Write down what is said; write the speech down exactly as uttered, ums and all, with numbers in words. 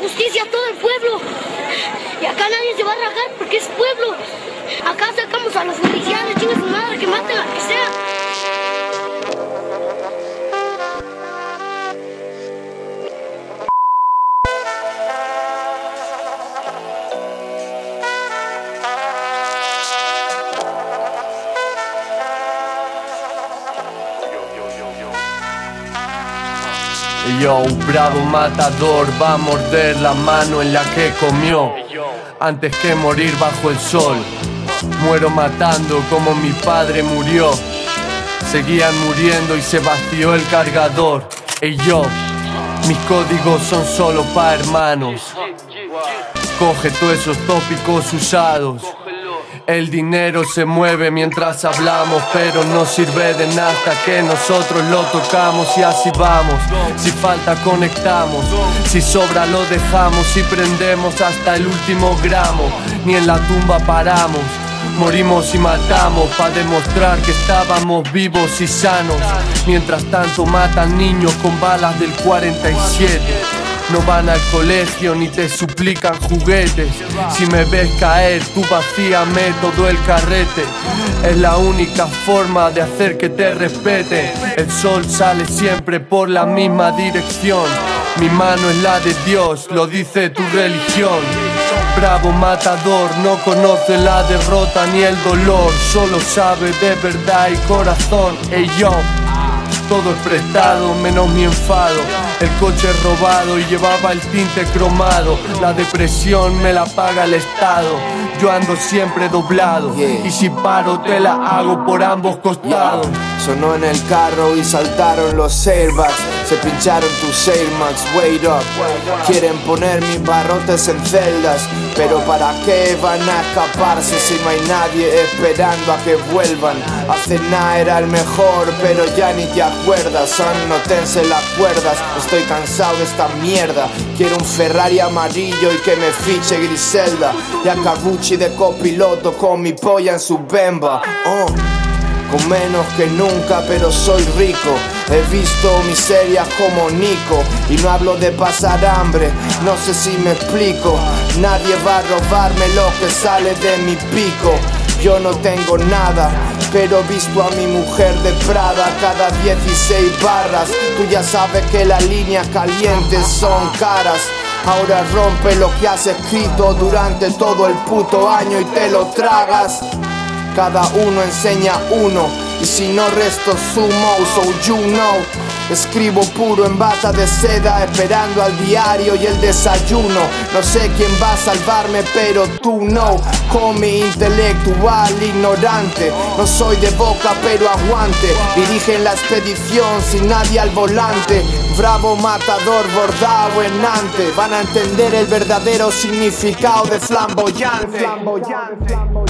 justicia a todo el pueblo. Y acá nadie se va a rajar porque es pueblo. Acá sacamos a los milicianos, chinga su madre, que maten a que sea. Yo, bravo matador, va a morder la mano en la que comió antes que morir bajo el sol. Muero matando como mi padre murió. Seguían muriendo y se vació el cargador. Y yo, mis códigos son solo pa' hermanos. Coge todos esos tópicos usados. El dinero se mueve mientras hablamos, pero no sirve de nada hasta que nosotros lo tocamos. Y así vamos, si falta conectamos, si sobra lo dejamos y prendemos hasta el último gramo. Ni en la tumba paramos, morimos y matamos pa' demostrar que estábamos vivos y sanos. Mientras tanto matan niños con balas del cuarenta y siete. No van al colegio ni te suplican juguetes. Si me ves caer, tú vacíame todo el carrete. Es la única forma de hacer que te respeten. El sol sale siempre por la misma dirección. Mi mano es la de Dios, lo dice tu religión. Bravo matador, no conoce la derrota ni el dolor. Solo sabe de verdad y corazón. Ey yo, todo es prestado menos mi enfado. El coche es robado y llevaba el tinte cromado. La depresión me la paga el Estado. Yo ando siempre doblado, yeah. Y si paro te la hago por ambos costados, yeah. Sonó en el carro y saltaron los airbags. Se pincharon tus Air Max, wait up. Quieren poner mis barrotes en celdas, pero ¿para qué van a escaparse si no hay nadie esperando a que vuelvan? Hace nada era el mejor, pero ya ni te acuerdas. Son no tense las cuerdas, estoy cansado de esta mierda. Quiero un Ferrari amarillo y que me fiche Griselda. Y a Cagucci de copiloto con mi polla en su bemba. Oh. Con menos que nunca, pero soy rico. He visto miserias como Nico. Y no hablo de pasar hambre, no sé si me explico. Nadie va a robarme lo que sale de mi pico. Yo no tengo nada, pero he visto a mi mujer de Prada cada dieciséis barras. Tú ya sabes que las líneas calientes son caras. Ahora rompe lo que has escrito durante todo el puto año y te lo tragas. Cada uno enseña uno, y si no resto sumo, so you know. Escribo puro en bata de seda, esperando al diario y el desayuno. No sé quién va a salvarme, pero tú no. Con mi intelectual ignorante, no soy de boca pero aguante. Dirigen la expedición sin nadie al volante. Bravo matador bordado en ante. Van a entender el verdadero significado de flamboyante.